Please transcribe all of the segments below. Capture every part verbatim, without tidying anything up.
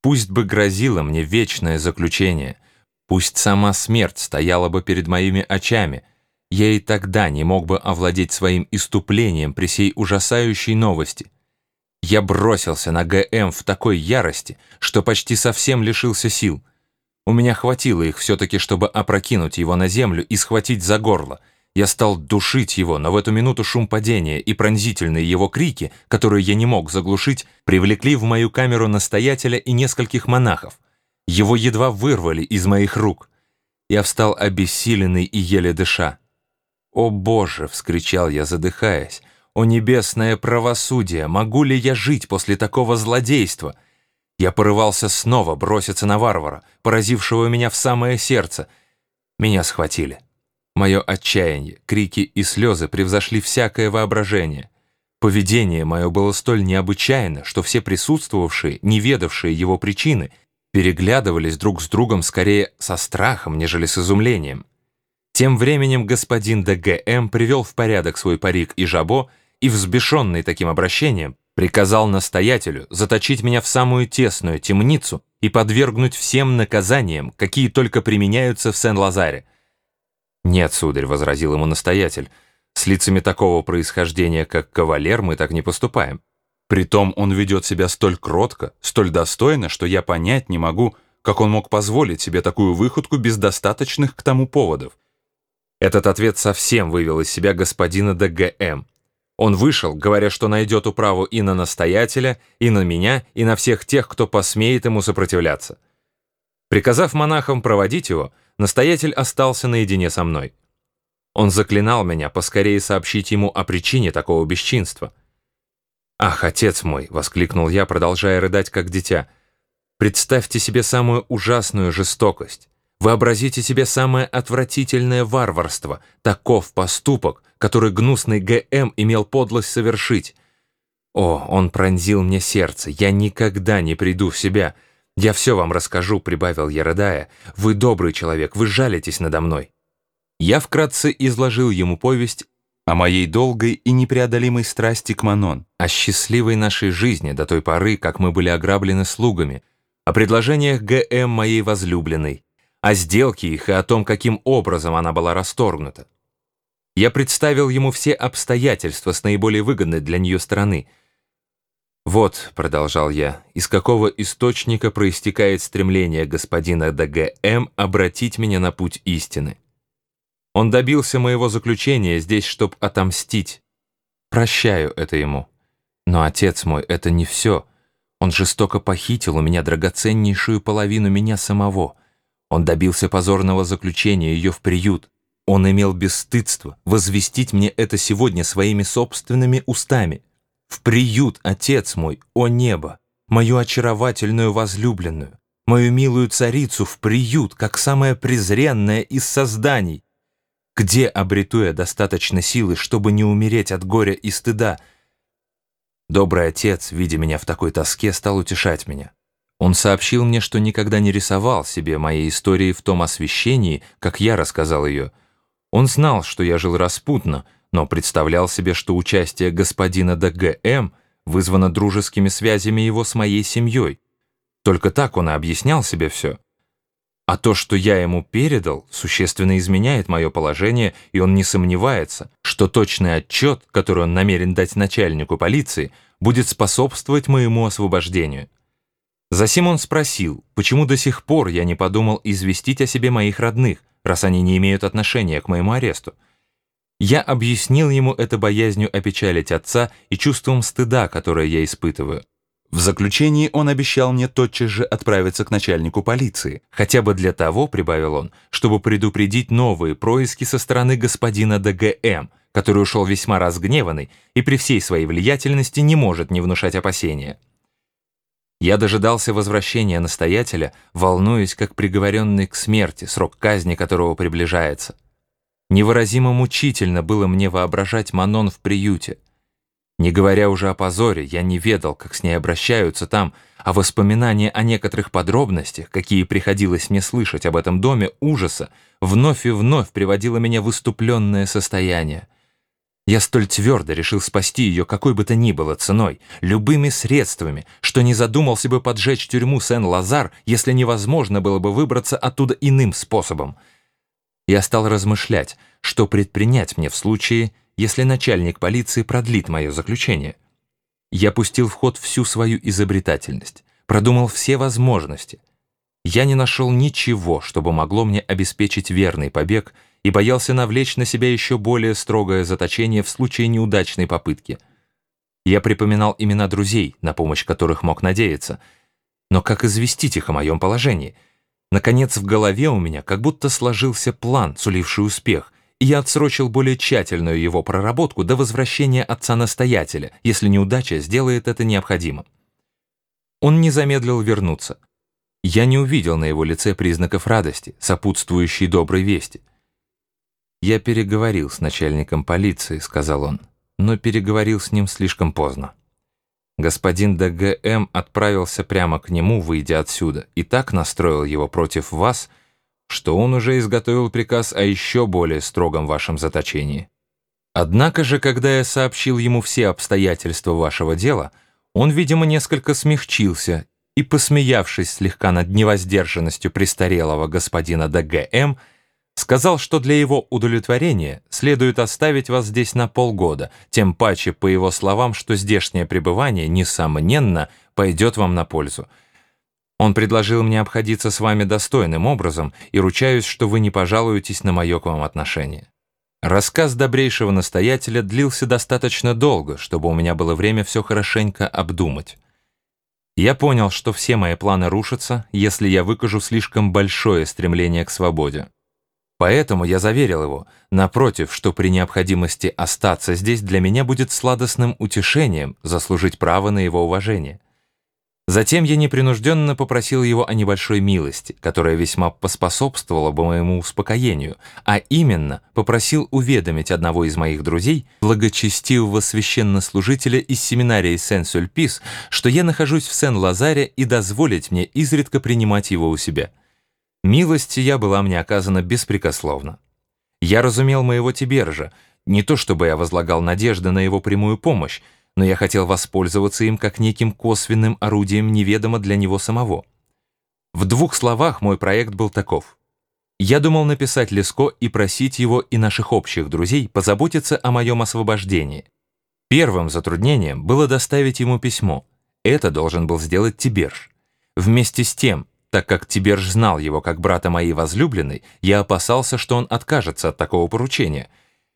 Пусть бы грозило мне вечное заключение, пусть сама смерть стояла бы перед моими очами, я и тогда не мог бы овладеть своим исступлением при сей ужасающей новости. Я бросился на ГМ в такой ярости, что почти совсем лишился сил. У меня хватило их все-таки, чтобы опрокинуть его на землю и схватить за горло. Я стал душить его, но в эту минуту шум падения и пронзительные его крики, которые я не мог заглушить, привлекли в мою камеру настоятеля и нескольких монахов. Его едва вырвали из моих рук. Я встал обессиленный и еле дыша. «О Боже!» — вскричал я, задыхаясь. «О небесное правосудие! Могу ли я жить после такого злодейства?» Я порывался снова броситься на варвара, поразившего меня в самое сердце. Меня схватили. Мое отчаяние, крики и слезы превзошли всякое воображение. Поведение мое было столь необычайно, что все присутствовавшие, не ведавшие его причины, переглядывались друг с другом скорее со страхом, нежели с изумлением. Тем временем господин де ГМ привел в порядок свой парик и жабо и, взбешенный таким обращением, приказал настоятелю заточить меня в самую тесную темницу и подвергнуть всем наказаниям, какие только применяются в Сен-Лазаре. «Нет, сударь», — возразил ему настоятель, — «с лицами такого происхождения, как кавалер, мы так не поступаем. Притом он ведет себя столь кротко, столь достойно, что я понять не могу, как он мог позволить себе такую выходку без достаточных к тому поводов». Этот ответ совсем вывел из себя господина де ГМ. Он вышел, говоря, что найдет управу и на настоятеля, и на меня, и на всех тех, кто посмеет ему сопротивляться. Приказав монахам проводить его, настоятель остался наедине со мной. Он заклинал меня поскорее сообщить ему о причине такого бесчинства. «Ах, отец мой!» — воскликнул я, продолжая рыдать, как дитя. «Представьте себе самую ужасную жестокость. Вообразите себе самое отвратительное варварство. Таков поступок, который гнусный ГМ имел подлость совершить. О, он пронзил мне сердце. Я никогда не приду в себя. Я все вам расскажу», — прибавил я, рыдая. «Вы добрый человек, вы жалитесь надо мной». Я вкратце изложил ему повесть о моей долгой и непреодолимой страсти к Манон, о счастливой нашей жизни до той поры, как мы были ограблены слугами, о предложениях ГМ моей возлюбленной, о сделке их и о том, каким образом она была расторгнута. Я представил ему все обстоятельства с наиболее выгодной для нее стороны. «Вот», — продолжал я, — «из какого источника проистекает стремление господина де ГМ обратить меня на путь истины. Он добился моего заключения здесь, чтоб отомстить. Прощаю это ему. Но, отец мой, это не все. Он жестоко похитил у меня драгоценнейшую половину меня самого. Он добился позорного заключения ее в приют. Он имел бесстыдство возвестить мне это сегодня своими собственными устами. В приют, отец мой, о небо, мою очаровательную возлюбленную, мою милую царицу в приют, как самое презренное из созданий. Где обрету я достаточно силы, чтобы не умереть от горя и стыда?» Добрый отец, видя меня в такой тоске, стал утешать меня. Он сообщил мне, что никогда не рисовал себе моей истории в том освещении, как я рассказал ее. Он знал, что я жил распутно, но представлял себе, что участие господина де ГМ вызвано дружескими связями его с моей семьей. Только так он и объяснял себе все. А то, что я ему передал, существенно изменяет мое положение, и он не сомневается, что точный отчет, который он намерен дать начальнику полиции, будет способствовать моему освобождению. Засим он спросил, почему до сих пор я не подумал известить о себе моих родных, раз они не имеют отношения к моему аресту. Я объяснил ему это боязнью опечалить отца и чувством стыда, которое я испытываю. В заключении он обещал мне тотчас же отправиться к начальнику полиции, хотя бы для того, прибавил он, чтобы предупредить новые происки со стороны господина де ГМ, который ушел весьма разгневанный и при всей своей влиятельности не может не внушать опасения. Я дожидался возвращения настоятеля, волнуясь, как приговоренный к смерти, срок казни которого приближается. Невыразимо мучительно было мне воображать Манон в приюте. Не говоря уже о позоре, я не ведал, как с ней обращаются там, а воспоминания о некоторых подробностях, какие приходилось мне слышать об этом доме ужаса, вновь и вновь приводило меня в исступленное состояние. Я столь твердо решил спасти ее какой бы то ни было ценой, любыми средствами, что не задумался бы поджечь тюрьму Сен-Лазар, если невозможно было бы выбраться оттуда иным способом. Я стал размышлять, что предпринять мне в случае, если начальник полиции продлит мое заключение. Я пустил в ход всю свою изобретательность, продумал все возможности. Я не нашел ничего, чтобы могло мне обеспечить верный побег, и боялся навлечь на себя еще более строгое заточение в случае неудачной попытки. Я припоминал имена друзей, на помощь которых мог надеяться. Но как известить их о моем положении? Наконец, в голове у меня как будто сложился план, суливший успех, и я отсрочил более тщательную его проработку до возвращения отца-настоятеля, если неудача сделает это необходимым. Он не замедлил вернуться. Я не увидел на его лице признаков радости, сопутствующей доброй вести. «Я переговорил с начальником полиции», — сказал он, но переговорил с ним слишком поздно. Господин Д Г М отправился прямо к нему, выйдя отсюда, и так настроил его против вас, что он уже изготовил приказ о еще более строгом вашем заточении. Однако же, когда я сообщил ему все обстоятельства вашего дела, он, видимо, несколько смягчился и, посмеявшись слегка над невоздержанностью престарелого господина Д Г М, сказал, что для его удовлетворения следует оставить вас здесь на полгода, тем паче, по его словам, что здешнее пребывание, несомненно, пойдет вам на пользу. Он предложил мне обходиться с вами достойным образом и ручаюсь, что вы не пожалуетесь на мое к вам отношение. Рассказ добрейшего настоятеля длился достаточно долго, чтобы у меня было время все хорошенько обдумать. Я понял, что все мои планы рушатся, если я выкажу слишком большое стремление к свободе. Поэтому я заверил его, напротив, что при необходимости остаться здесь для меня будет сладостным утешением заслужить право на его уважение. Затем я непринужденно попросил его о небольшой милости, которая весьма поспособствовала бы моему успокоению, а именно попросил уведомить одного из моих друзей, благочестивого священнослужителя из семинарии Сен-Сюльпис, что я нахожусь в Сен-Лазаре, и дозволить мне изредка принимать его у себя. Милость сия была мне оказана беспрекословно. Я разумел моего Тибержа, не то чтобы я возлагал надежды на его прямую помощь, но я хотел воспользоваться им как неким косвенным орудием неведомо для него самого. В двух словах мой проект был таков. Я думал написать Леско и просить его и наших общих друзей позаботиться о моем освобождении. Первым затруднением было доставить ему письмо. Это должен был сделать Тиберж. Вместе с тем, так как Тиберж знал его как брата моей возлюбленной, я опасался, что он откажется от такого поручения.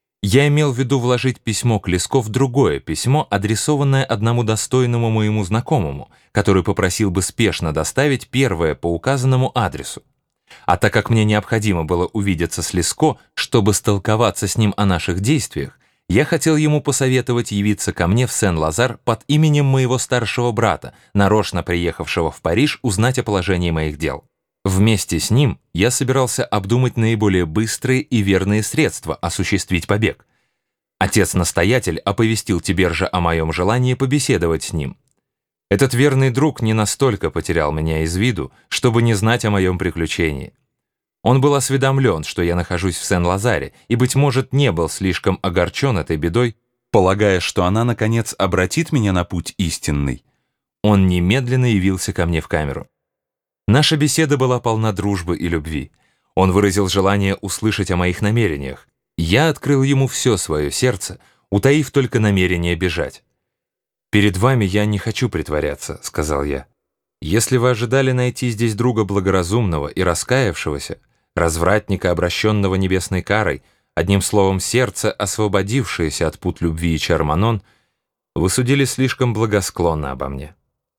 Я имел в виду вложить письмо к Леско в другое письмо, адресованное одному достойному моему знакомому, который попросил бы спешно доставить первое по указанному адресу. А так как мне необходимо было увидеться с Леско, чтобы столковаться с ним о наших действиях, я хотел ему посоветовать явиться ко мне в Сен-Лазар под именем моего старшего брата, нарочно приехавшего в Париж узнать о положении моих дел. Вместе с ним я собирался обдумать наиболее быстрые и верные средства осуществить побег. Отец-настоятель оповестил Тибержа о моем желании побеседовать с ним. Этот верный друг не настолько потерял меня из виду, чтобы не знать о моем приключении. Он был осведомлен, что я нахожусь в Сен-Лазаре, и, быть может, не был слишком огорчен этой бедой, полагая, что она, наконец, обратит меня на путь истинный. Он немедленно явился ко мне в камеру. Наша беседа была полна дружбы и любви. Он выразил желание услышать о моих намерениях. Я открыл ему все свое сердце, утаив только намерение бежать. «Перед вами я не хочу притворяться», — сказал я. «Если вы ожидали найти здесь друга благоразумного и раскаявшегося, развратника, обращенного небесной карой, одним словом, сердце, освободившееся от пут любви и чар-Манон, вы судили слишком благосклонно обо мне.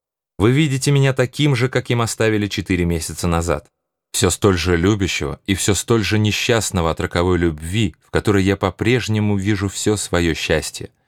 Вы видите меня таким же, каким оставили четыре месяца назад, все столь же любящего и все столь же несчастного от роковой любви, в которой я по-прежнему вижу все свое счастье.